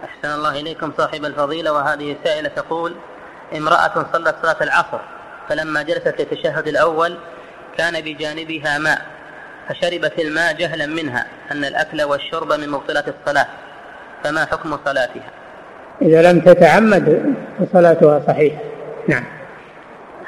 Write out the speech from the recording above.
أحسن الله إليكم صاحب الفضيلة. وهذه سائلة تقول: امرأة صلت صلاة العصر، فلما جلست للتشهد الأول كان بجانبها ماء، فشربت الماء جهلا منها أن الأكل والشرب من مبطلات الصلاة، فما حكم صلاتها؟ إذا لم تتعمد فصلاتها صحيحة. نعم.